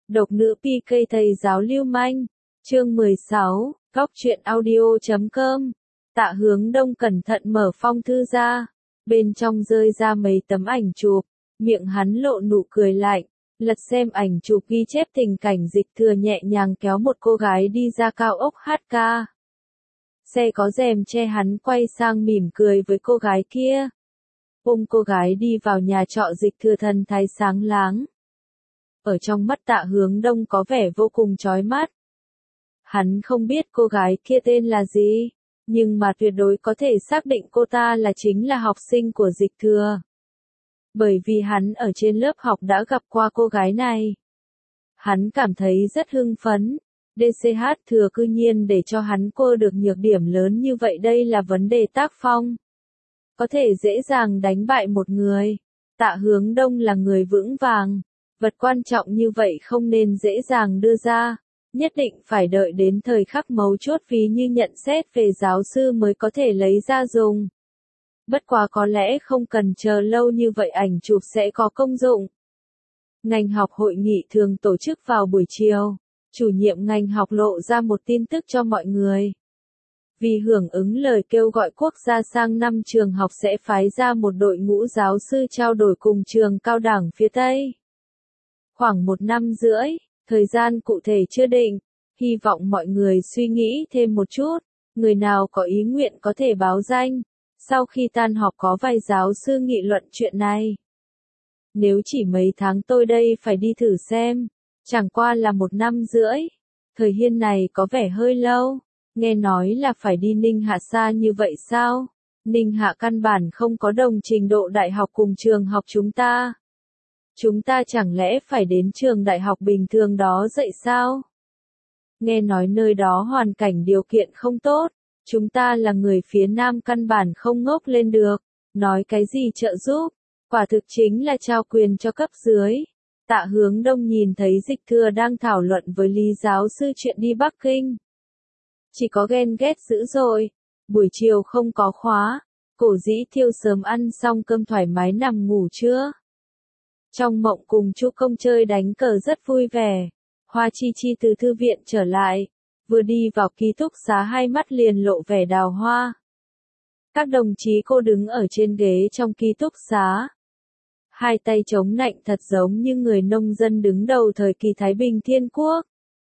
Độc nữ PK thầy giáo lưu manh. Chương 16, Góc truyện audio.com. Tạ Hướng Đông cẩn thận mở phong thư ra. Bên trong rơi ra mấy tấm ảnh chụp, miệng hắn lộ nụ cười lạnh, lật xem ảnh chụp ghi chép tình cảnh Dịch Thừa nhẹ nhàng kéo một cô gái đi ra cao ốc HK. Xe có rèm che, hắn quay sang mỉm cười với cô gái kia. Ôm cô gái đi vào nhà trọ, Dịch Thừa thần thái sáng láng. Ở trong mắt Tạ Hướng Đông có vẻ vô cùng chói mắt. Hắn không biết cô gái kia tên là gì, nhưng mà tuyệt đối có thể xác định cô ta chính là học sinh của Dịch Thừa. Bởi vì hắn ở trên lớp học đã gặp qua cô gái này. Hắn cảm thấy rất hưng phấn. DCH Thừa cư nhiên để cho hắn cô được nhược điểm lớn như vậy, đây là vấn đề tác phong. Có thể dễ dàng đánh bại một người. Tạ Hướng Đông là người vững vàng. Vật quan trọng như vậy không nên dễ dàng đưa ra. Nhất định phải đợi đến thời khắc mấu chốt, ví như nhận xét về giáo sư mới có thể lấy ra dùng. Bất quá có lẽ không cần chờ lâu như vậy, ảnh chụp sẽ có công dụng. Ngành học hội nghị thường tổ chức vào buổi chiều. Chủ nhiệm ngành học lộ ra một tin tức cho mọi người. Vì hưởng ứng lời kêu gọi quốc gia, sang năm trường học sẽ phái ra một đội ngũ giáo sư trao đổi cùng trường cao đẳng phía Tây. Khoảng 1 năm rưỡi, thời gian cụ thể chưa định, hy vọng mọi người suy nghĩ thêm một chút, người nào có ý nguyện có thể báo danh. Sau khi tan họp có vài giáo sư nghị luận chuyện này. Nếu chỉ mấy tháng tôi đây phải đi thử xem, chẳng qua là 1 năm rưỡi, thời gian này có vẻ hơi lâu. Nghe nói là phải đi Ninh Hạ, xa như vậy sao? Ninh Hạ căn bản không có đồng trình độ đại học cùng trường học chúng ta. Chúng ta chẳng lẽ phải đến trường đại học bình thường đó dạy sao? Nghe nói nơi đó hoàn cảnh điều kiện không tốt, chúng ta là người phía Nam căn bản không ngốc lên được, nói cái gì trợ giúp, quả thực chính là trao quyền cho cấp dưới. Tạ Hướng Đông nhìn thấy Dịch Thừa đang thảo luận với Lý giáo sư chuyện đi Bắc Kinh. Chỉ có ghen ghét dữ dội. Buổi chiều không có khóa, Cổ Dĩ Thiêu sớm ăn xong cơm thoải mái nằm ngủ trưa. Trong mộng cùng Chu Công chơi đánh cờ rất vui vẻ. Hoa Chi Chi từ thư viện trở lại, vừa đi vào ký túc xá hai mắt liền lộ vẻ đào hoa. Các đồng chí cô đứng ở trên ghế trong ký túc xá. Hai tay chống nạnh thật giống như người nông dân đứng đầu thời kỳ Thái Bình Thiên Quốc.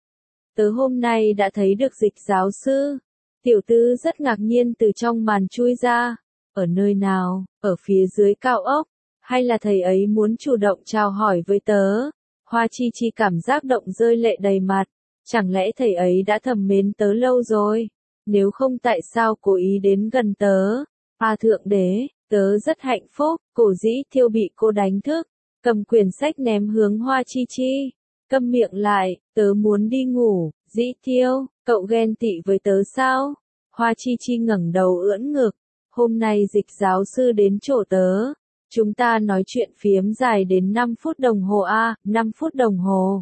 Tớ hôm nay đã thấy được Dịch giáo sư. Tiểu Tư rất ngạc nhiên từ trong màn chui ra. Ở nơi nào, ở phía dưới cao ốc, hay là thầy ấy muốn chủ động chào hỏi với tớ? Hoa Chi Chi cảm giác động rơi lệ đầy mặt. Chẳng lẽ thầy ấy đã thầm mến tớ lâu rồi? Nếu không tại sao cố ý đến gần tớ? Thượng đế, tớ rất hạnh phúc. Cổ Dĩ Thiêu bị cô đánh thức, cầm quyển sách ném hướng Hoa Chi Chi. Câm miệng lại, tớ muốn đi ngủ. Dĩ Thiêu, cậu ghen tị với tớ sao? Hoa Chi Chi ngẩng đầu ưỡn ngực. Hôm nay Dịch giáo sư đến chỗ tớ. Chúng ta nói chuyện phiếm dài đến 5 phút đồng hồ 5 phút đồng hồ.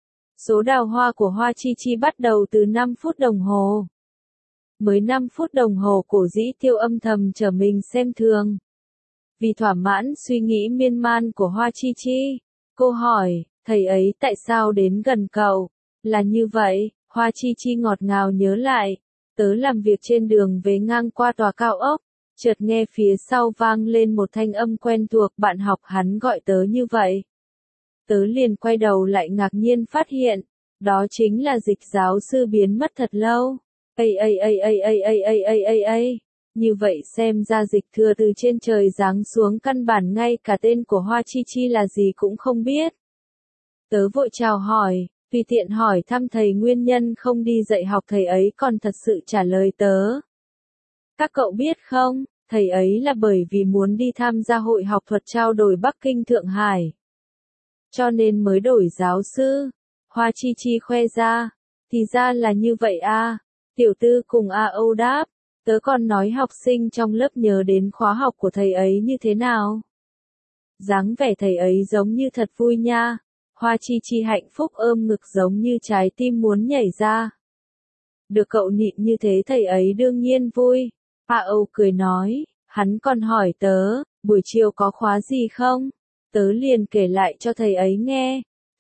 Số đào hoa của Hoa Chi Chi bắt đầu từ 5 phút đồng hồ. Mới 5 phút đồng hồ, Cổ Dĩ Thiêu âm thầm trở mình xem thường. Vì thỏa mãn suy nghĩ miên man của Hoa Chi Chi, cô hỏi, thầy ấy tại sao đến gần cậu? Là như vậy, Hoa Chi Chi ngọt ngào nhớ lại, tớ làm việc trên đường về ngang qua tòa cao ốc, chợt nghe phía sau vang lên một thanh âm quen thuộc, bạn học hắn gọi tớ như vậy. Tớ liền quay đầu lại ngạc nhiên phát hiện, đó chính là Dịch giáo sư biến mất thật lâu. Như vậy xem ra Dịch Thừa từ trên trời giáng xuống căn bản ngay cả tên của Hoa Chi Chi là gì cũng không biết. Tớ vội chào hỏi, tùy tiện hỏi thăm thầy nguyên nhân không đi dạy học, thầy ấy còn thật sự trả lời tớ. Các cậu biết không, thầy ấy là bởi vì muốn đi tham gia hội học thuật trao đổi Bắc Kinh Thượng Hải. Cho nên mới đổi giáo sư. Hoa Chi Chi khoe ra. Thì ra là như vậy Tiểu Tư cùng Âu đáp. Tớ còn nói học sinh trong lớp nhớ đến khóa học của thầy ấy như thế nào. Dáng vẻ thầy ấy giống như thật vui nha. Hoa Chi Chi hạnh phúc ôm ngực giống như trái tim muốn nhảy ra. Được cậu nịnh như thế thầy ấy đương nhiên vui. Âu cười nói, hắn còn hỏi tớ, buổi chiều có khóa gì không? Tớ liền kể lại cho thầy ấy nghe.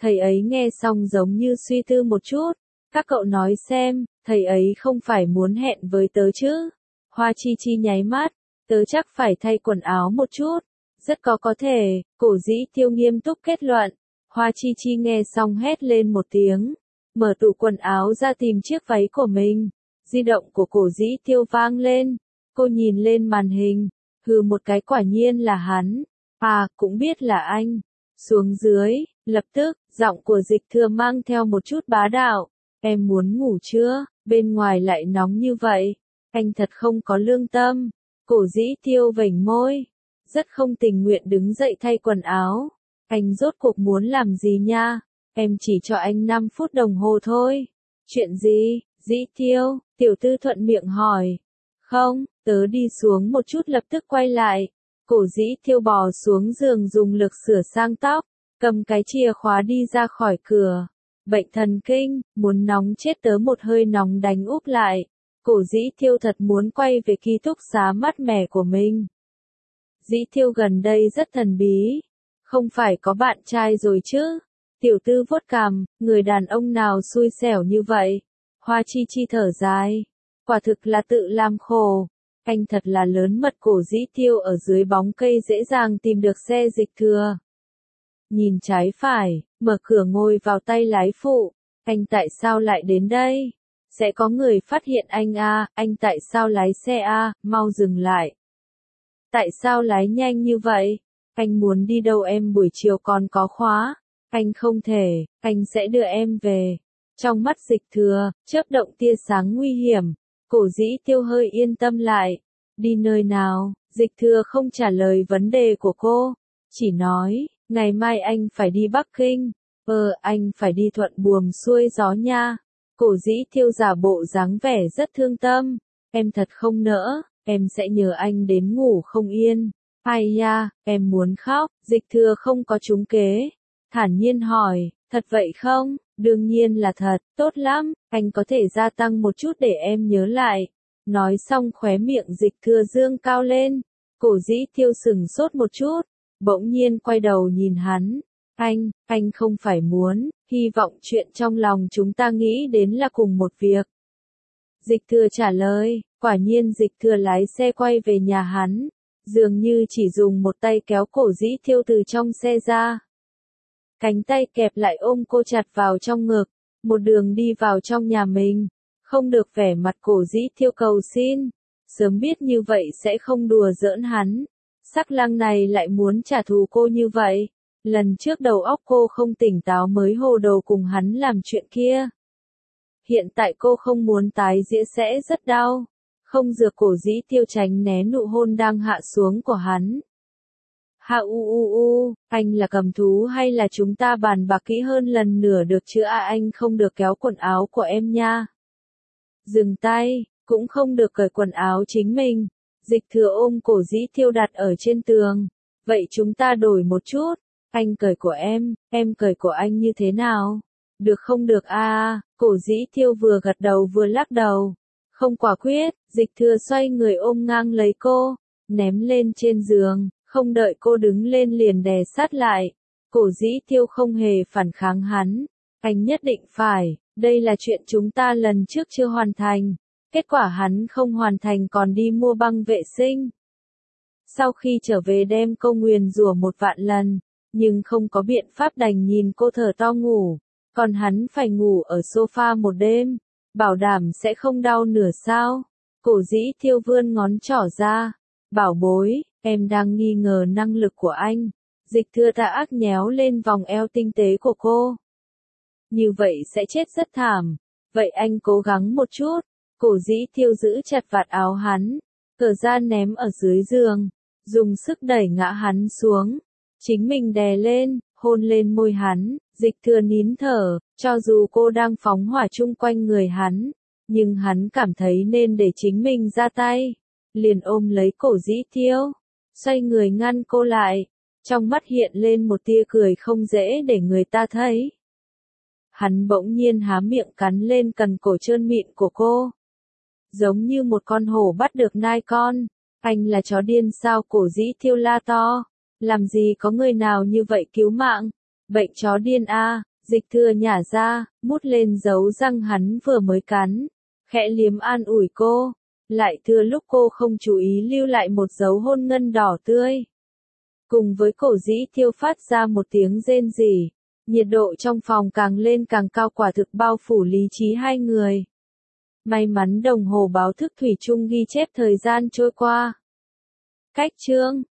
Thầy ấy nghe xong giống như suy tư một chút. Các cậu nói xem, thầy ấy không phải muốn hẹn với tớ chứ? Hoa Chi Chi nháy mắt, tớ chắc phải thay quần áo một chút. Rất có thể, Cổ Dĩ Tiêu nghiêm túc kết luận. Hoa Chi Chi nghe xong hét lên một tiếng, mở tủ quần áo ra tìm chiếc váy của mình. Di động của Cổ Dĩ Tiêu vang lên, cô nhìn lên màn hình, hừ một cái quả nhiên là hắn. À, cũng biết là anh. Xuống dưới, lập tức, giọng của Dịch Thừa mang theo một chút bá đạo. Em muốn ngủ chưa? Bên ngoài lại nóng như vậy. Anh thật không có lương tâm. Cổ Dĩ Tiêu vểnh môi, rất không tình nguyện đứng dậy thay quần áo. Anh rốt cuộc muốn làm gì nha? Em chỉ cho anh 5 phút đồng hồ thôi. Chuyện gì? Dĩ Tiêu, tiểu tư thuận miệng hỏi. Không, tớ đi xuống một chút lập tức quay lại. Cổ Dĩ Tiêu bò xuống giường dùng lực sửa sang tóc, cầm cái chìa khóa đi ra khỏi cửa. Bệnh thần kinh, muốn nóng chết tớ một hơi nóng đánh úp lại. Cổ Dĩ Tiêu thật muốn quay về ký túc xá mát mẻ của mình. Dĩ Tiêu gần đây rất thần bí. Không phải có bạn trai rồi chứ? Tiểu tư vuốt cằm, người đàn ông nào xui xẻo như vậy? Hoa Chi Chi thở dài. Quả thực là tự làm khổ. Anh thật là lớn mật. Cổ Dĩ Tiêu ở dưới bóng cây dễ dàng tìm được xe Dịch Thừa. Nhìn trái phải, mở cửa ngồi vào tay lái phụ. Anh tại sao lại đến đây? Sẽ có người phát hiện anh à, anh tại sao lái xe à, mau dừng lại. Tại sao lái nhanh như vậy? Anh muốn đi đâu em buổi chiều còn có khóa? Anh không thể, anh sẽ đưa em về. Trong mắt Dịch Thừa, chớp động tia sáng nguy hiểm. Cổ Dĩ Tiêu hơi yên tâm lại. Đi nơi nào? Dịch Thừa không trả lời vấn đề của cô. Chỉ nói, ngày mai anh phải đi Bắc Kinh. Anh phải đi thuận buồm xuôi gió nha. Cổ Dĩ Tiêu giả bộ dáng vẻ rất thương tâm. Em thật không nỡ, em sẽ nhờ anh đến ngủ không yên. Ai ya, em muốn khóc. Dịch Thừa không có trúng kế. Thản nhiên hỏi, thật vậy không? Đương nhiên là thật, tốt lắm, anh có thể gia tăng một chút để em nhớ lại. Nói xong khóe miệng Dịch Thừa dương cao lên. Cổ Dĩ Tiêu sừng sốt một chút, bỗng nhiên quay đầu nhìn hắn. Anh không phải muốn, hy vọng chuyện trong lòng chúng ta nghĩ đến là cùng một việc. Dịch Thừa trả lời, quả nhiên Dịch Thừa lái xe quay về nhà hắn, dường như chỉ dùng một tay kéo Cổ Dĩ Tiêu từ trong xe ra. Cánh tay kẹp lại ôm cô chặt vào trong ngực, một đường đi vào trong nhà mình, không được vẻ mặt Cổ Dĩ Tiêu cầu xin, sớm biết như vậy sẽ không đùa giỡn hắn. Sắc lang này lại muốn trả thù cô như vậy. Lần trước đầu óc cô không tỉnh táo mới hồ đồ cùng hắn làm chuyện kia. Hiện tại cô không muốn tái diễn sẽ rất đau. Không dược. Cổ Dĩ Tiêu tránh né nụ hôn đang hạ xuống của hắn. Anh là cầm thú hay là chúng ta bàn bạc kỹ hơn lần nữa được chứ? Anh không được kéo quần áo của em nha. Dừng tay, cũng không được cởi quần áo chính mình. Dịch Thừa ôm Cổ Dĩ Tiêu đặt ở trên tường. Vậy chúng ta đổi một chút. Anh cởi của em cởi của anh như thế nào? Được không được à? Cổ Dĩ Tiêu vừa gật đầu vừa lắc đầu. Không quả quyết. Dịch Thừa xoay người ôm ngang lấy cô, ném lên trên giường, không đợi cô đứng lên liền đè sát lại. Cổ Dĩ Tiêu không hề phản kháng hắn. Anh nhất định phải, đây là chuyện chúng ta lần trước chưa hoàn thành. Kết quả hắn không hoàn thành còn đi mua băng vệ sinh. Sau khi trở về đem câu nguyền rủa 1.000.000 lần, nhưng không có biện pháp đành nhìn cô thở to ngủ. Còn hắn phải ngủ ở sofa một đêm, bảo đảm sẽ không đau nửa sao. Cổ Dĩ Tiêu vươn ngón trỏ ra. Bảo bối, em đang nghi ngờ năng lực của anh. Dịch Thừa tà ác nhéo lên vòng eo tinh tế của cô. Như vậy sẽ chết rất thảm. Vậy anh cố gắng một chút. Cổ Dĩ Tiêu giữ chặt vạt áo hắn, cởi ra ném ở dưới giường, dùng sức đẩy ngã hắn xuống. Chính mình đè lên, hôn lên môi hắn. Dịch Thừa nín thở, cho dù cô đang phóng hỏa chung quanh người hắn, nhưng hắn cảm thấy nên để chính mình ra tay. Liền ôm lấy Cổ Dĩ Tiêu, xoay người ngăn cô lại. Trong mắt hiện lên một tia cười không dễ để người ta thấy. Hắn bỗng nhiên há miệng cắn lên cần cổ trơn mịn của cô. Giống như một con hổ bắt được nai con. Anh là chó điên sao? Cổ Dĩ Tiêu la to. Làm gì có người nào như vậy cứu mạng. Bệnh chó điên à, Dịch Thừa nhả ra, mút lên dấu răng hắn vừa mới cắn, khẽ liếm an ủi cô, lại thừa lúc cô không chú ý lưu lại một dấu hôn ngân đỏ tươi. Cùng với cổ dĩ Thiêu phát ra một tiếng rên rỉ, nhiệt độ trong phòng càng lên càng cao, quả thực bao phủ lý trí hai người. May mắn đồng hồ báo thức thủy chung ghi chép thời gian trôi qua. Cách chương